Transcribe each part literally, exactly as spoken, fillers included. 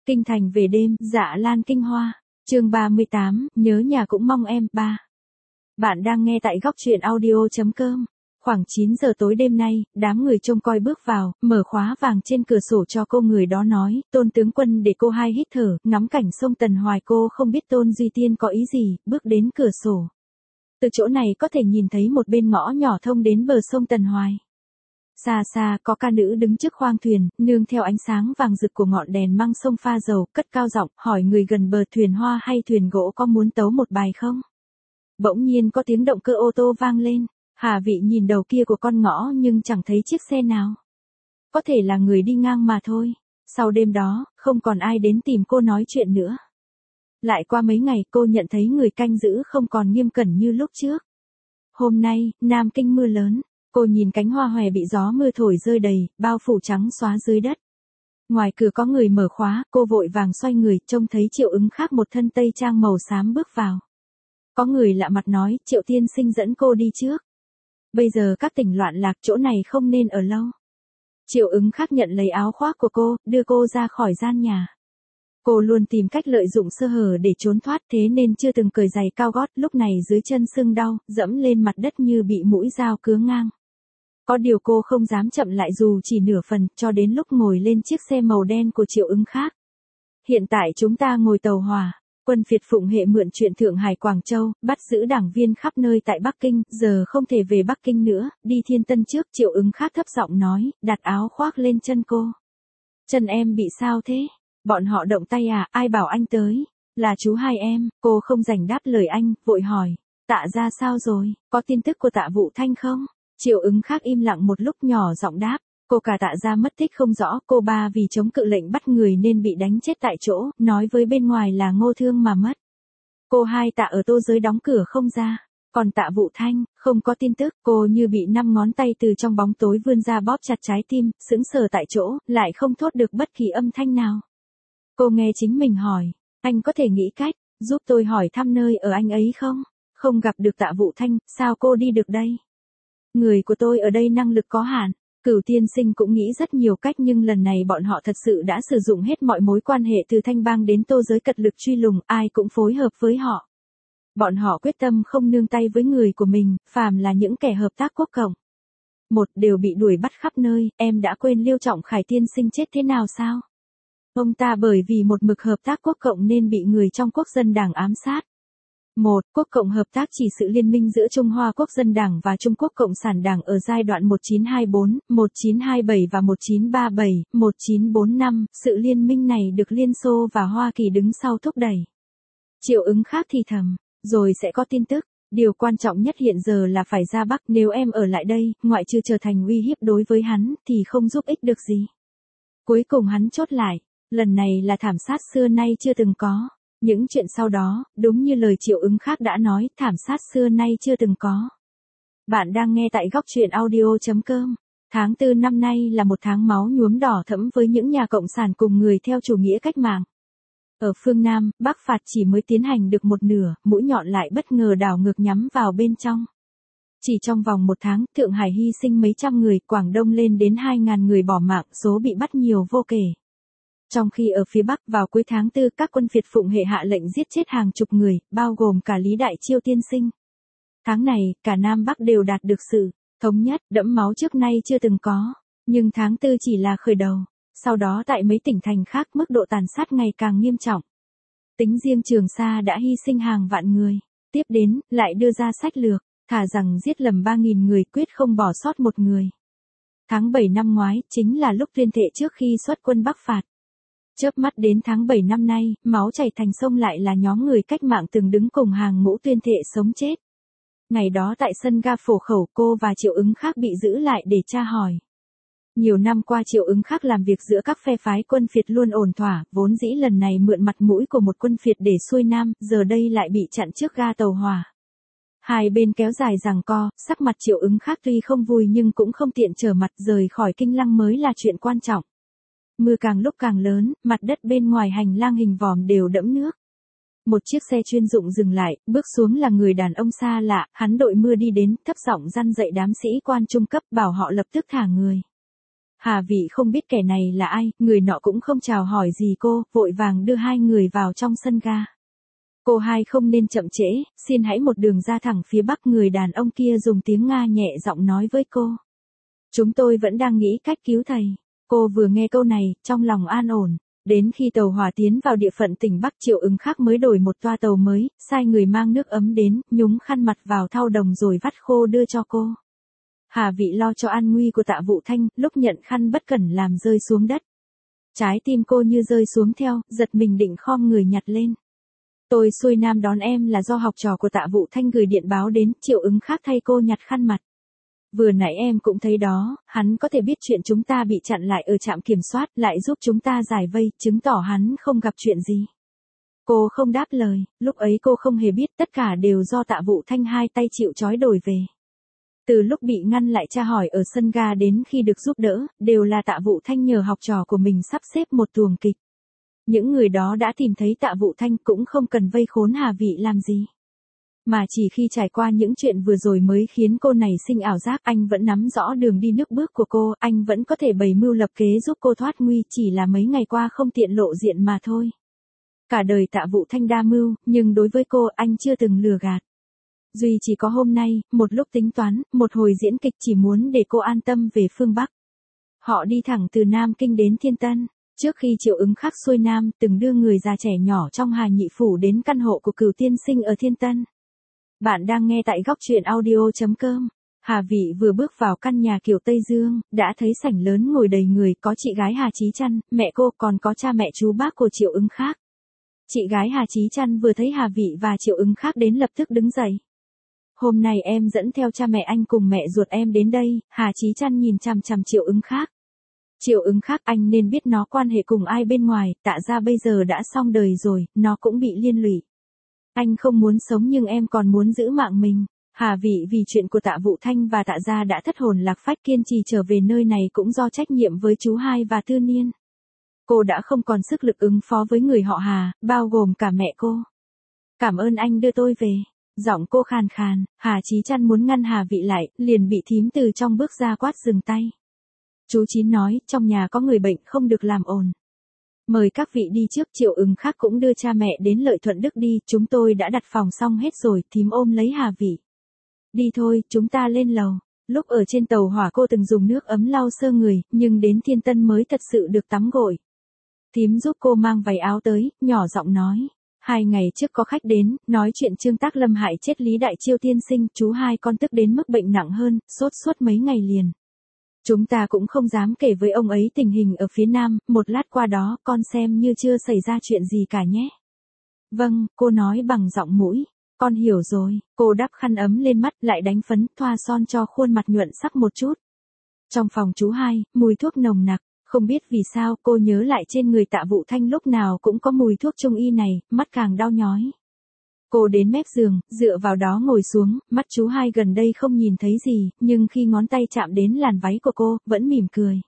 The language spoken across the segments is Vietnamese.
Kinh thành về đêm, Dạ Lan kinh hoa. Chương ba mươi tám, nhớ nhà cũng mong em. ba. Bạn đang nghe tại góc truyện audio chấm com. Khoảng chín giờ tối đêm nay, đám người trông coi bước vào, mở khóa vàng trên cửa sổ cho cô, người đó nói, Tôn tướng quân, để cô hai hít thở, ngắm cảnh sông Tần Hoài. Cô không biết Tôn Duy Tiên có ý gì, bước đến cửa sổ. Từ chỗ này có thể nhìn thấy một bên ngõ nhỏ thông đến bờ sông Tần Hoài. Xa xa có ca nữ đứng trước khoang thuyền, nương theo ánh sáng vàng rực của ngọn đèn măng sông pha dầu, cất cao giọng hỏi người gần bờ, thuyền hoa hay thuyền gỗ có muốn tấu một bài không? Bỗng nhiên có tiếng động cơ ô tô vang lên. Hà Vị nhìn đầu kia của con ngõ nhưng chẳng thấy chiếc xe nào. Có thể là người đi ngang mà thôi. Sau đêm đó, không còn ai đến tìm cô nói chuyện nữa. Lại qua mấy ngày cô nhận thấy người canh giữ không còn nghiêm cẩn như lúc trước. Hôm nay, Nam Kinh mưa lớn. Cô nhìn cánh hoa hòe bị gió mưa thổi rơi đầy, bao phủ trắng xóa dưới đất. Ngoài cửa có người mở khóa, cô vội vàng xoay người, trông thấy Triệu Ứng Khác một thân tây trang màu xám bước vào. Có người lạ mặt nói, Triệu tiên sinh dẫn cô đi trước. Bây giờ các tỉnh loạn lạc, chỗ này không nên ở lâu. Triệu Ứng Khác nhận lấy áo khoác của cô, đưa cô ra khỏi gian nhà. Cô luôn tìm cách lợi dụng sơ hở để trốn thoát, thế nên chưa từng cởi giày cao gót, lúc này dưới chân sưng đau, dẫm lên mặt đất như bị mũi dao cứa ngang. Có điều cô không dám chậm lại dù chỉ nửa phần, cho đến lúc ngồi lên chiếc xe màu đen của Triệu Ứng Khác. Hiện tại chúng ta ngồi tàu hỏa. Quân phiệt Phụng Hệ mượn chuyện Thượng Hải Quảng Châu, bắt giữ đảng viên khắp nơi tại Bắc Kinh, giờ không thể về Bắc Kinh nữa, đi Thiên Tân trước. Triệu Ứng Khác thấp giọng nói, đặt áo khoác lên chân cô. Chân em bị sao thế? Bọn họ động tay à, ai bảo anh tới? Là chú hai em. Cô không rảnh đáp lời anh, vội hỏi, Tạ ra sao rồi, có tin tức của Tạ Vũ Thanh không? Triệu Ứng Khác im lặng một lúc, nhỏ giọng đáp, cô cả Tạ ra mất tích không rõ, cô ba vì chống cự lệnh bắt người nên bị đánh chết tại chỗ, nói với bên ngoài là Ngô Thương mà mất. Cô hai Tạ ở Tô Giới đóng cửa không ra, còn Tạ Vũ Thanh, không có tin tức. Cô như bị năm ngón tay từ trong bóng tối vươn ra bóp chặt trái tim, sững sờ tại chỗ, lại không thốt được bất kỳ âm thanh nào. Cô nghe chính mình hỏi, anh có thể nghĩ cách, giúp tôi hỏi thăm nơi ở anh ấy không? Không gặp được Tạ Vũ Thanh, sao cô đi được đây? Người của tôi ở đây năng lực có hạn. Cửu tiên sinh cũng nghĩ rất nhiều cách nhưng lần này bọn họ thật sự đã sử dụng hết mọi mối quan hệ từ Thanh Bang đến Tô Giới, cật lực truy lùng, ai cũng phối hợp với họ. Bọn họ quyết tâm không nương tay với người của mình, phàm là những kẻ hợp tác quốc cộng. Một đều bị đuổi bắt khắp nơi. Em đã quên Liêu Trọng Khải tiên sinh chết thế nào sao? Ông ta bởi vì một mực hợp tác quốc cộng nên bị người trong Quốc dân Đảng ám sát. một. Quốc cộng hợp tác chỉ sự liên minh giữa Trung Hoa Quốc dân Đảng và Trung Quốc Cộng sản Đảng ở giai đoạn một nghìn chín trăm hai mươi tư, một nghìn chín trăm hai mươi bảy và một nghìn chín trăm ba mươi bảy, một nghìn chín trăm bốn mươi lăm, sự liên minh này được Liên Xô và Hoa Kỳ đứng sau thúc đẩy. Triệu Ứng Khác thì thầm, rồi sẽ có tin tức, điều quan trọng nhất hiện giờ là phải ra Bắc, nếu em ở lại đây, ngoại trừ trở thành uy hiếp đối với hắn, thì không giúp ích được gì. Cuối cùng hắn chốt lại, lần này là thảm sát xưa nay chưa từng có. Những chuyện sau đó, đúng như lời Triệu Ứng Khác đã nói, thảm sát xưa nay chưa từng có. Bạn đang nghe tại góc truyện audio chấm com. Tháng tư năm nay là một tháng máu nhuốm đỏ thẫm với những nhà cộng sản cùng người theo chủ nghĩa cách mạng. Ở phương Nam, Bắc phạt chỉ mới tiến hành được một nửa, mũi nhọn lại bất ngờ đảo ngược nhắm vào bên trong. Chỉ trong vòng một tháng, Thượng Hải hy sinh mấy trăm người, Quảng Đông lên đến hai nghìn người bỏ mạng, số bị bắt nhiều vô kể. Trong khi ở phía Bắc vào cuối tháng tư, các quân phiệt Phụng Hệ hạ lệnh giết chết hàng chục người, bao gồm cả Lý Đại Chiêu tiên sinh. Tháng này, cả Nam Bắc đều đạt được sự thống nhất, đẫm máu trước nay chưa từng có. Nhưng tháng tư chỉ là khởi đầu. Sau đó tại mấy tỉnh thành khác, mức độ tàn sát ngày càng nghiêm trọng. Tính riêng Trường Sa đã hy sinh hàng vạn người. Tiếp đến, lại đưa ra sách lược, thà rằng giết lầm ba nghìn người, quyết không bỏ sót một người. Tháng bảy năm ngoái, chính là lúc tuyên thệ trước khi xuất quân Bắc phạt. Chớp mắt đến tháng bảy năm nay, máu chảy thành sông lại là nhóm người cách mạng từng đứng cùng hàng ngũ tuyên thệ sống chết. Ngày đó tại sân ga Phổ Khẩu, cô và Triệu Ứng Khác bị giữ lại để tra hỏi. Nhiều năm qua Triệu Ứng Khác làm việc giữa các phe phái quân phiệt luôn ổn thỏa, vốn dĩ lần này mượn mặt mũi của một quân phiệt để xuôi Nam, giờ đây lại bị chặn trước ga tàu hỏa. Hai bên kéo dài giằng co, sắc mặt Triệu Ứng Khác tuy không vui nhưng cũng không tiện trở mặt, rời khỏi Kinh Lăng mới là chuyện quan trọng. Mưa càng lúc càng lớn, mặt đất bên ngoài hành lang hình vòm đều đẫm nước. Một chiếc xe chuyên dụng dừng lại, bước xuống là người đàn ông xa lạ, hắn đội mưa đi đến, thấp giọng răn dạy đám sĩ quan trung cấp, bảo họ lập tức thả người. Hà Vị không biết kẻ này là ai, người nọ cũng không chào hỏi gì cô, vội vàng đưa hai người vào trong sân ga. Cô hai không nên chậm trễ, xin hãy một đường ra thẳng phía bắc. Người đàn ông kia dùng tiếng Nga nhẹ giọng nói với cô. Chúng tôi vẫn đang nghĩ cách cứu thầy. Cô vừa nghe câu này, trong lòng an ổn. Đến khi tàu hỏa tiến vào địa phận tỉnh Bắc, Triệu Ứng Khắc mới đổi một toa tàu mới, sai người mang nước ấm đến, nhúng khăn mặt vào thau đồng rồi vắt khô đưa cho cô. Hà Vị lo cho an nguy của Tạ Vũ Thanh, lúc nhận khăn bất cẩn làm rơi xuống đất. Trái tim cô như rơi xuống theo, giật mình định khom người nhặt lên. Tôi xuôi nam đón em là do học trò của Tạ Vũ Thanh gửi điện báo đến. Triệu Ứng Khắc thay cô nhặt khăn mặt. Vừa nãy em cũng thấy đó, hắn có thể biết chuyện chúng ta bị chặn lại ở trạm kiểm soát, lại giúp chúng ta giải vây, chứng tỏ hắn không gặp chuyện gì. Cô không đáp lời, lúc ấy cô không hề biết tất cả đều do Tạ Vũ Thanh hai tay chịu trói đổi về. Từ lúc bị ngăn lại tra hỏi ở sân ga đến khi được giúp đỡ, đều là Tạ Vũ Thanh nhờ học trò của mình sắp xếp một tuồng kịch. Những người đó đã tìm thấy Tạ Vũ Thanh cũng không cần vây khốn Hà Vị làm gì. Mà chỉ khi trải qua những chuyện vừa rồi mới khiến cô này sinh ảo giác. Anh vẫn nắm rõ đường đi nước bước của cô, anh vẫn có thể bày mưu lập kế giúp cô thoát nguy, chỉ là mấy ngày qua không tiện lộ diện mà thôi. Cả đời Tạ Vũ Thanh đa mưu, nhưng đối với cô anh chưa từng lừa gạt. Duy chỉ có hôm nay, một lúc tính toán, một hồi diễn kịch chỉ muốn để cô an tâm về phương Bắc. Họ đi thẳng từ Nam Kinh đến Thiên Tân. Trước khi Triệu Ứng Khắc xuôi Nam, từng đưa người già trẻ nhỏ trong Hà Nhị Phủ đến căn hộ của Cửu tiên sinh ở Thiên Tân. Bạn đang nghe tại góc truyện audio chấm com. Hà Vị vừa bước vào căn nhà kiểu Tây Dương, đã thấy sảnh lớn ngồi đầy người, có chị gái Hà Chí Trăn, mẹ cô, còn có cha mẹ chú bác của Triệu Ứng Khắc. Chị gái Hà Chí Trăn vừa thấy Hà Vị và Triệu Ứng Khắc đến lập tức đứng dậy. Hôm nay em dẫn theo cha mẹ anh cùng mẹ ruột em đến đây. Hà Chí Trăn nhìn chằm chằm Triệu Ứng Khắc. Triệu Ứng Khắc, anh nên biết nó quan hệ cùng ai bên ngoài, Tạ gia bây giờ đã xong đời rồi, nó cũng bị liên lụy. Anh không muốn sống nhưng em còn muốn giữ mạng mình. Hà Vị vì chuyện của Tạ Vũ Thanh và Tạ gia đã thất hồn lạc phách, kiên trì trở về nơi này cũng do trách nhiệm với chú hai và Tư Niên. Cô đã không còn sức lực ứng phó với người họ Hà, bao gồm cả mẹ cô. Cảm ơn anh đưa tôi về. Giọng cô khàn khàn. Hà Chí Trăn muốn ngăn Hà Vị lại, liền bị thím từ trong bước ra quát dừng tay. Chú Chín nói, trong nhà có người bệnh không được làm ồn. Mời các vị đi trước. Triệu Ứng Khắc cũng đưa cha mẹ đến Lợi Thuận Đức đi, chúng tôi đã đặt phòng xong hết rồi. Thím ôm lấy Hà Vị. Đi thôi, chúng ta lên lầu. Lúc ở trên tàu hỏa cô từng dùng nước ấm lau sơ người, nhưng đến Thiên Tân mới thật sự được tắm gội. Thím giúp cô mang váy áo tới, nhỏ giọng nói. Hai ngày trước có khách đến, nói chuyện Trương Tác Lâm hại chết Lý Đại Chiêu tiên sinh, chú hai con tức đến mức bệnh nặng hơn, sốt suốt mấy ngày liền. Chúng ta cũng không dám kể với ông ấy tình hình ở phía Nam, một lát qua đó con xem như chưa xảy ra chuyện gì cả nhé. Vâng, cô nói bằng giọng mũi. Con hiểu rồi. Cô đắp khăn ấm lên mắt, lại đánh phấn, thoa son cho khuôn mặt nhuận sắc một chút. Trong phòng chú hai, mùi thuốc nồng nặc. Không biết vì sao cô nhớ lại trên người Tạ Vũ Thanh lúc nào cũng có mùi thuốc trung y này, mắt càng đau nhói. Cô đến mép giường, dựa vào đó ngồi xuống, mắt chú hai gần đây không nhìn thấy gì, nhưng khi ngón tay chạm đến làn váy của cô, vẫn mỉm cười.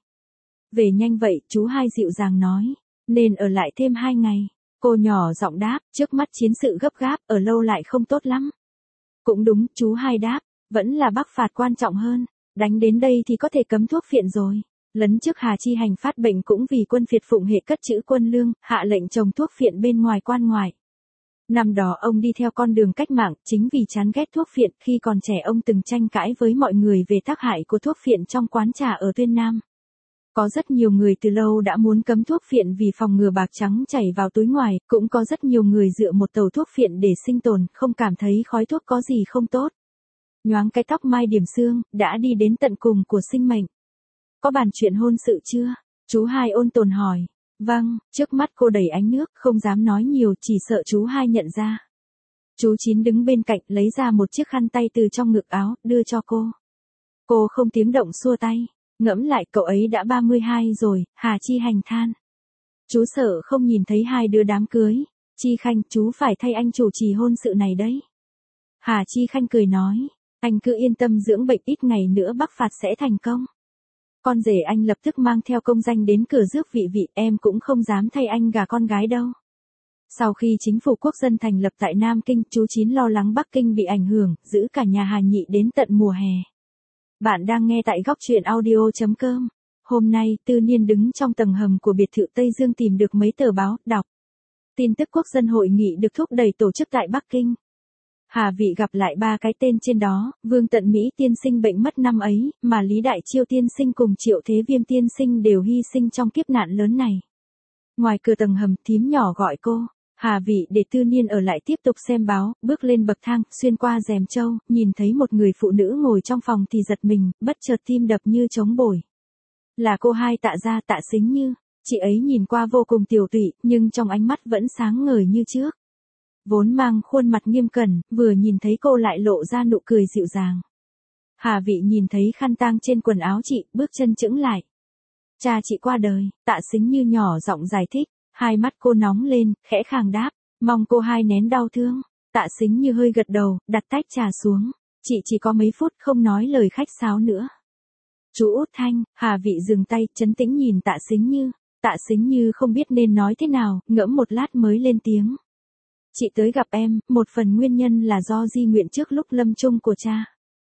Về nhanh vậy, chú hai dịu dàng nói, nên ở lại thêm hai ngày. Cô nhỏ giọng đáp, trước mắt chiến sự gấp gáp, ở lâu lại không tốt lắm. Cũng đúng, chú hai đáp, vẫn là bắc phạt quan trọng hơn, đánh đến đây thì có thể cấm thuốc phiện rồi. Lấn trước Hà Chi Hành phát bệnh cũng vì quân phiệt phụng hệ cất trữ quân lương, hạ lệnh trồng thuốc phiện bên ngoài quan ngoại. Năm đó ông đi theo con đường cách mạng, chính vì chán ghét thuốc phiện, khi còn trẻ ông từng tranh cãi với mọi người về tác hại của thuốc phiện trong quán trà ở Tuyên Nam. Có rất nhiều người từ lâu đã muốn cấm thuốc phiện vì phòng ngừa bạc trắng chảy vào túi ngoài, cũng có rất nhiều người dựa một tàu thuốc phiện để sinh tồn, không cảm thấy khói thuốc có gì không tốt. Nhoáng cái tóc mai điểm xương, đã đi đến tận cùng của sinh mệnh. Có bàn chuyện hôn sự chưa? Chú hai ôn tồn hỏi. Vâng, trước mắt cô đầy ánh nước, không dám nói nhiều, chỉ sợ chú hai nhận ra. Chú Chín đứng bên cạnh, lấy ra một chiếc khăn tay từ trong ngực áo, đưa cho cô. Cô không tiếng động xua tay. Ngẫm lại, cậu ấy đã ba mươi hai rồi. Hà Chi Hành than. Chú sợ không nhìn thấy hai đứa đám cưới. Chi Khanh, chú phải thay anh chủ trì hôn sự này đấy. Hà Chi Khanh cười nói. Anh cứ yên tâm dưỡng bệnh, ít ngày nữa bắc phạt sẽ thành công. Con rể anh lập tức mang theo công danh đến cửa rước vị vị, em cũng không dám thay anh gả con gái đâu. Sau khi chính phủ quốc dân thành lập tại Nam Kinh, chú Chín lo lắng Bắc Kinh bị ảnh hưởng, giữ cả nhà Hà Nhị đến tận mùa hè. Bạn đang nghe tại góc truyện audio chấm com. hôm nay Tư Niên đứng trong tầng hầm của biệt thự Tây Dương tìm được mấy tờ báo, đọc. Tin tức quốc dân hội nghị được thúc đẩy tổ chức tại Bắc Kinh. Hà Vị gặp lại ba cái tên trên đó, Vương Tận Mỹ tiên sinh bệnh mất năm ấy, mà Lý Đại Chiêu tiên sinh cùng Triệu Thế Viêm tiên sinh đều hy sinh trong kiếp nạn lớn này. Ngoài cửa tầng hầm, thím nhỏ gọi cô. Hà Vị để Tư Niên ở lại tiếp tục xem báo, bước lên bậc thang, xuyên qua rèm châu, nhìn thấy một người phụ nữ ngồi trong phòng thì giật mình, bất chợt tim đập như trống bổi. Là cô Hai Tạ Gia, Tạ Sính Như. Chị ấy nhìn qua vô cùng tiểu tụy, nhưng trong ánh mắt vẫn sáng ngời như trước. Vốn mang khuôn mặt nghiêm cẩn, vừa nhìn thấy cô lại lộ ra nụ cười dịu dàng. Hà Vị nhìn thấy khăn tang trên quần áo chị, bước chân chững lại. Cha chị qua đời, Tạ Sính Như nhỏ giọng giải thích, hai mắt cô nóng lên, khẽ khàng đáp, mong cô Hai nén đau thương. Tạ Sính Như hơi gật đầu, đặt tách trà xuống, chị chỉ có mấy phút không nói lời khách sáo nữa. Chú Út Thanh. Hà Vị dừng tay, trấn tĩnh nhìn Tạ Sính Như. Tạ Sính Như không biết nên nói thế nào, ngẫm một lát mới lên tiếng. Chị tới gặp em, một phần nguyên nhân là do di nguyện trước lúc lâm chung của cha.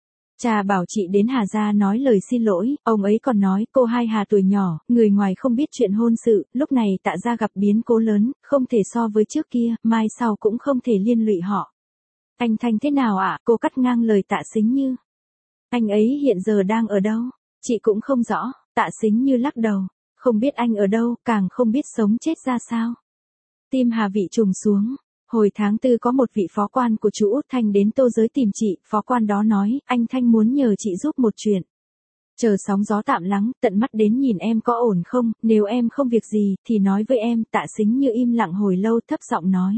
Cha bảo chị đến Hà gia nói lời xin lỗi, ông ấy còn nói cô Hai Hà tuổi nhỏ, người ngoài không biết chuyện hôn sự, lúc này Tạ gia gặp biến cố lớn, không thể so với trước kia, mai sau cũng không thể liên lụy họ. Anh Thanh thế nào ạ? Cô cắt ngang lời Tạ Sính Như. Anh ấy hiện giờ đang ở đâu? Chị cũng không rõ. Tạ Sính Như lắc đầu, không biết anh ở đâu, càng không biết sống chết ra sao. Tim Hà Vị trùng xuống. Hồi tháng tư có một vị phó quan của chú Út Thanh đến Tô Giới tìm chị, phó quan đó nói, anh Thanh muốn nhờ chị giúp một chuyện. Chờ sóng gió tạm lắng, tận mắt đến nhìn em có ổn không, nếu em không việc gì, thì nói với em. Tạ Sính Như im lặng hồi lâu, thấp giọng nói.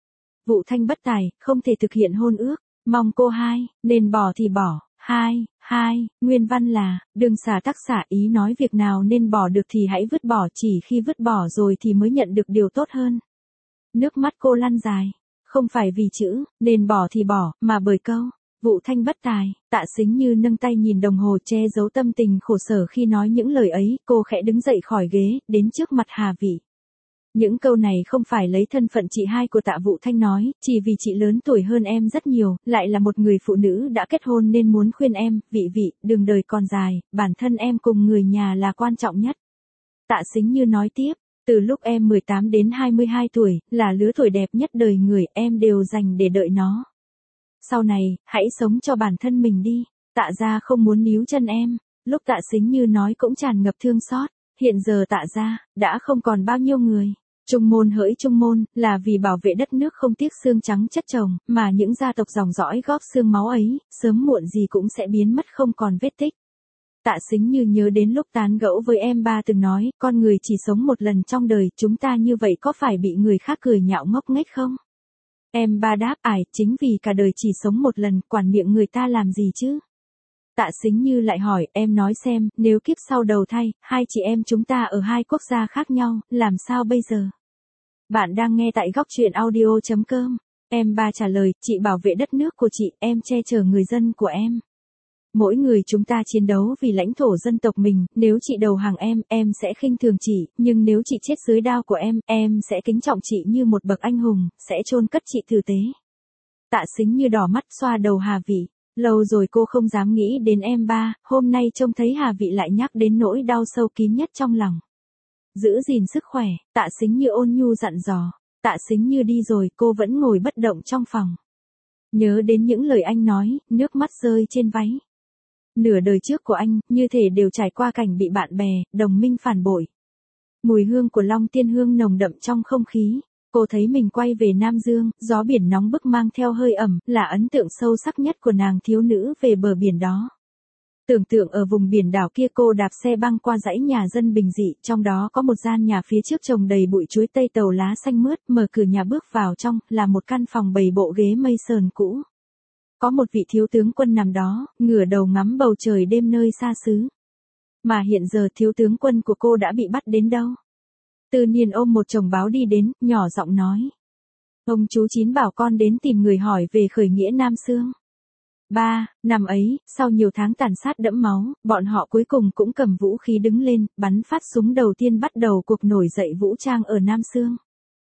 Vụ Thanh bất tài, không thể thực hiện hôn ước, mong cô Hai, nên bỏ thì bỏ. Hai, hai, nguyên văn là, đừng xả tắc xả, ý nói việc nào nên bỏ được thì hãy vứt bỏ, chỉ khi vứt bỏ rồi thì mới nhận được điều tốt hơn. Nước mắt cô lăn dài, không phải vì chữ, nên bỏ thì bỏ, mà bởi câu, vụ Thanh bất tài. Tạ Sính Như nâng tay nhìn đồng hồ che giấu tâm tình khổ sở khi nói những lời ấy, cô khẽ đứng dậy khỏi ghế, đến trước mặt Hà Vị. Những câu này không phải lấy thân phận chị hai của Tạ Vụ Thanh nói, chỉ vì chị lớn tuổi hơn em rất nhiều, lại là một người phụ nữ đã kết hôn nên muốn khuyên em, Vị Vị, đường đời còn dài, bản thân em cùng người nhà là quan trọng nhất. Tạ Sính Như nói tiếp, từ lúc em mười tám đến hai mươi hai tuổi, là lứa tuổi đẹp nhất đời người, em đều dành để đợi nó. Sau này, hãy sống cho bản thân mình đi, Tạ gia không muốn níu chân em. Lúc Tạ Sính Như nói cũng tràn ngập thương xót, hiện giờ Tạ gia đã không còn bao nhiêu người. Trung môn hỡi trung môn, là vì bảo vệ đất nước không tiếc xương trắng chất chồng, mà những gia tộc dòng dõi góp xương máu ấy, sớm muộn gì cũng sẽ biến mất không còn vết tích. Tạ Sính Như nhớ đến lúc tán gẫu với em ba từng nói, con người chỉ sống một lần trong đời, chúng ta như vậy có phải bị người khác cười nhạo ngốc nghếch không? Em ba đáp, ải, chính vì cả đời chỉ sống một lần, quản miệng người ta làm gì chứ? Tạ Sính Như lại hỏi, em nói xem, nếu kiếp sau đầu thai, hai chị em chúng ta ở hai quốc gia khác nhau, làm sao bây giờ? Bạn đang nghe tại góc truyện audio chấm com. Em ba trả lời, chị bảo vệ đất nước của chị, em che chở người dân của em. Mỗi người chúng ta chiến đấu vì lãnh thổ dân tộc mình, nếu chị đầu hàng em, em sẽ khinh thường chị, nhưng nếu chị chết dưới đao của em, em sẽ kính trọng chị như một bậc anh hùng, sẽ chôn cất chị tử tế. Tạ Sính Như đỏ mắt xoa đầu Hà Vị. Lâu rồi cô không dám nghĩ đến em ba, hôm nay trông thấy Hà Vị lại nhắc đến nỗi đau sâu kín nhất trong lòng. Giữ gìn sức khỏe, Tạ Sính Như ôn nhu dặn dò. Tạ Sính Như đi rồi, cô vẫn ngồi bất động trong phòng. Nhớ đến những lời anh nói, nước mắt rơi trên váy. Nửa đời trước của anh, như thể đều trải qua cảnh bị bạn bè, đồng minh phản bội. Mùi hương của Long Tiên Hương nồng đậm trong không khí. Cô thấy mình quay về Nam Dương, gió biển nóng bức mang theo hơi ẩm, là ấn tượng sâu sắc nhất của nàng thiếu nữ về bờ biển đó. Tưởng tượng ở vùng biển đảo kia, cô đạp xe băng qua dãy nhà dân bình dị, trong đó có một gian nhà phía trước trồng đầy bụi chuối tây tàu lá xanh mướt, mở cửa nhà bước vào trong, là một căn phòng bày bộ ghế mây sờn cũ. Có một vị thiếu tướng quân nằm đó, ngửa đầu ngắm bầu trời đêm nơi xa xứ. Mà hiện giờ thiếu tướng quân của cô đã bị bắt đến đâu? Tư Niên ôm một chồng báo đi đến, nhỏ giọng nói. Ông chú Chín bảo con đến tìm người hỏi về khởi nghĩa Nam Xương. Ba, năm ấy, sau nhiều tháng tàn sát đẫm máu, bọn họ cuối cùng cũng cầm vũ khí đứng lên, bắn phát súng đầu tiên bắt đầu cuộc nổi dậy vũ trang ở Nam Xương.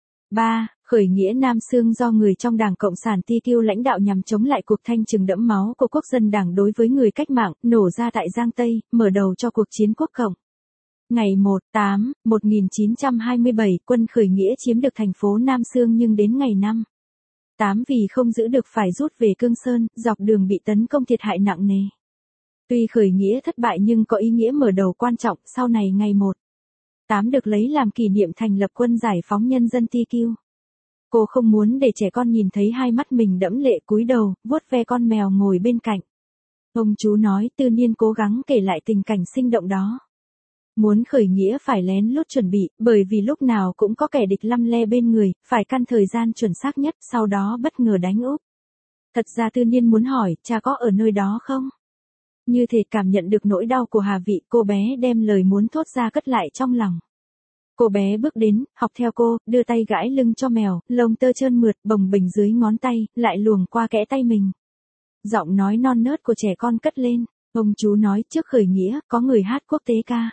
Ba, khởi nghĩa Nam Xương do người trong Đảng Cộng sản Ti Kiêu lãnh đạo nhằm chống lại cuộc thanh trừng đẫm máu của quốc dân Đảng đối với người cách mạng, nổ ra tại Giang Tây, mở đầu cho cuộc chiến quốc cộng. Ngày một tháng tám, một nghìn chín trăm hai mươi bảy, quân khởi nghĩa chiếm được thành phố Nam Xương nhưng đến ngày năm tháng tám vì không giữ được phải rút về Cương Sơn, dọc đường bị tấn công thiệt hại nặng nề. Tuy khởi nghĩa thất bại nhưng có ý nghĩa mở đầu quan trọng, sau này ngày một tháng tám được lấy làm kỷ niệm thành lập quân giải phóng nhân dân Ti Kiu. Cô không muốn để trẻ con nhìn thấy hai mắt mình đẫm lệ, cúi đầu, vuốt ve con mèo ngồi bên cạnh. Ông chú nói, Tư Niên cố gắng kể lại tình cảnh sinh động đó. Muốn khởi nghĩa phải lén lút chuẩn bị, bởi vì lúc nào cũng có kẻ địch lăm le bên người, phải căn thời gian chuẩn xác nhất, sau đó bất ngờ đánh úp. Thật ra Tư Niên muốn hỏi, cha có ở nơi đó không? Như thể cảm nhận được nỗi đau của Hà Vị, cô bé đem lời muốn thốt ra cất lại trong lòng. Cô bé bước đến, học theo cô, đưa tay gãi lưng cho mèo, lông tơ trơn mượt, bồng bềnh dưới ngón tay, lại luồn qua kẽ tay mình. Giọng nói non nớt của trẻ con cất lên, ông chú nói trước khởi nghĩa, có người hát quốc tế ca.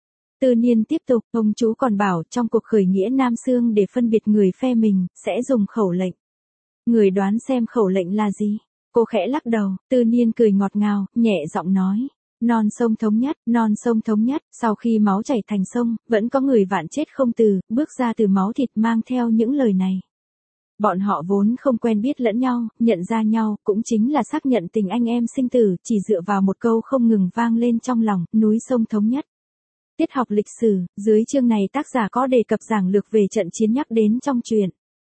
Tư Niên tiếp tục, ông chú còn bảo trong cuộc khởi nghĩa Nam Xương để phân biệt người phe mình, sẽ dùng khẩu lệnh. Người đoán xem khẩu lệnh là gì? Cô khẽ lắc đầu, Tư Niên cười ngọt ngào, nhẹ giọng nói. Non sông thống nhất, non sông thống nhất, sau khi máu chảy thành sông, vẫn có người vạn chết không từ, bước ra từ máu thịt mang theo những lời này. Bọn họ vốn không quen biết lẫn nhau, nhận ra nhau, cũng chính là xác nhận tình anh em sinh tử, chỉ dựa vào một câu không ngừng vang lên trong lòng, núi sông thống nhất. Tiết học lịch sử, dưới chương này tác giả có đề cập giảng lược về trận chiến nhắc đến trong truyện.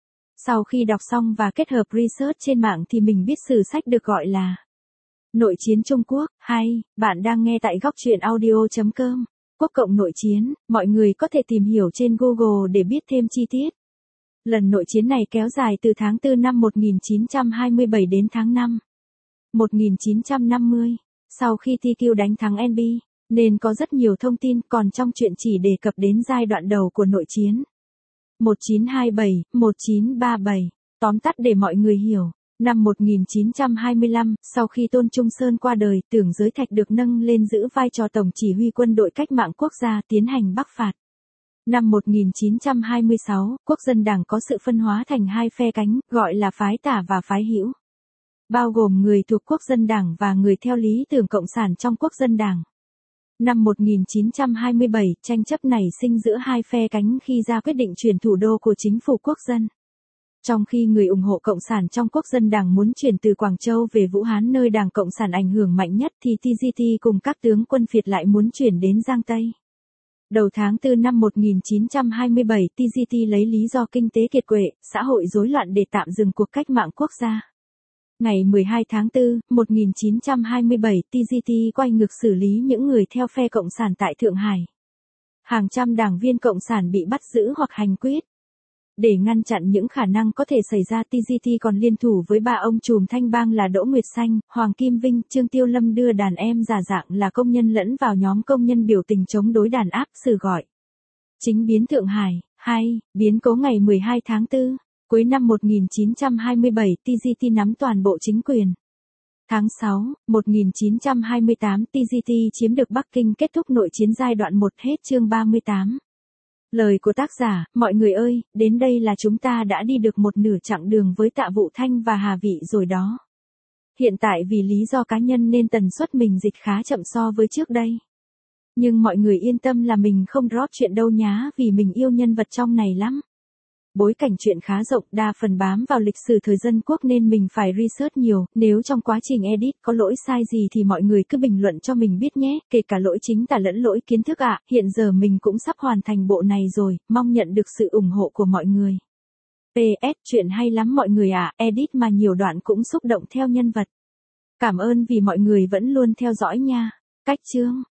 Sau khi đọc xong và kết hợp research trên mạng thì mình biết sử sách được gọi là Nội chiến Trung Quốc. Hay, bạn đang nghe tại góc truyện audio chấm com. Quốc cộng nội chiến, mọi người có thể tìm hiểu trên Google để biết thêm chi tiết. Lần nội chiến này kéo dài từ tháng tư năm một nghìn chín trăm hai mươi bảy đến tháng năm một nghìn chín trăm năm mươi, sau khi Ti Kiu đánh thắng en bê, nên có rất nhiều thông tin, còn trong truyện chỉ đề cập đến giai đoạn đầu của nội chiến. một chín hai bảy, một chín ba bảy, tóm tắt để mọi người hiểu. Năm một nghìn chín trăm hai mươi lăm, sau khi Tôn Trung Sơn qua đời, Tưởng Giới Thạch được nâng lên giữ vai trò tổng chỉ huy quân đội cách mạng quốc gia tiến hành bắc phạt. Năm một nghìn chín trăm hai mươi sáu, Quốc dân đảng có sự phân hóa thành hai phe cánh, gọi là phái Tả và phái Hữu. Bao gồm người thuộc Quốc dân đảng và người theo lý tưởng cộng sản trong Quốc dân đảng. Năm một nghìn chín trăm hai mươi bảy, tranh chấp nảy sinh giữa hai phe cánh khi ra quyết định chuyển thủ đô của chính phủ quốc dân. Trong khi người ủng hộ Cộng sản trong Quốc dân đảng muốn chuyển từ Quảng Châu về Vũ Hán nơi Đảng Cộng sản ảnh hưởng mạnh nhất thì tê giê tê cùng các tướng quân Việt lại muốn chuyển đến Giang Tây. Đầu tháng tư năm một nghìn chín trăm hai mươi bảy, tê giê tê lấy lý do kinh tế kiệt quệ, xã hội rối loạn để tạm dừng cuộc cách mạng quốc gia. Ngày mười hai tháng tư, một nghìn chín trăm hai mươi bảy, tê giê tê quay ngược xử lý những người theo phe Cộng sản tại Thượng Hải. Hàng trăm đảng viên Cộng sản bị bắt giữ hoặc hành quyết. Để ngăn chặn những khả năng có thể xảy ra, tê giê tê còn liên thủ với ba ông trùm Thanh Bang là Đỗ Nguyệt Xanh, Hoàng Kim Vinh, Trương Tiêu Lâm đưa đàn em giả dạng là công nhân lẫn vào nhóm công nhân biểu tình chống đối đàn áp xử gọi. Chính biến Thượng Hải. Hai, biến cố ngày mười hai tháng tư, cuối năm một nghìn chín trăm hai mươi bảy, tê giê tê nắm toàn bộ chính quyền. Tháng sáu, một nghìn chín trăm hai mươi tám, tê giê tê chiếm được Bắc Kinh, kết thúc nội chiến giai đoạn một. Hết chương ba mươi tám. Lời của tác giả, mọi người ơi, đến đây là chúng ta đã đi được một nửa chặng đường với Tạ Vũ Thanh và Hà Vị rồi đó. Hiện tại vì lý do cá nhân nên tần suất mình dịch khá chậm so với trước đây. Nhưng mọi người yên tâm là mình không drop chuyện đâu nhá, vì mình yêu nhân vật trong này lắm. Bối cảnh chuyện khá rộng, đa phần bám vào lịch sử thời dân quốc nên mình phải research nhiều, nếu trong quá trình edit có lỗi sai gì thì mọi người cứ bình luận cho mình biết nhé, kể cả lỗi chính tả lẫn lỗi kiến thức ạ. Hiện giờ mình cũng sắp hoàn thành bộ này rồi, mong nhận được sự ủng hộ của mọi người. pê ét, chuyện hay lắm mọi người ạ, edit mà nhiều đoạn cũng xúc động theo nhân vật. Cảm ơn vì mọi người vẫn luôn theo dõi nha. Cách chương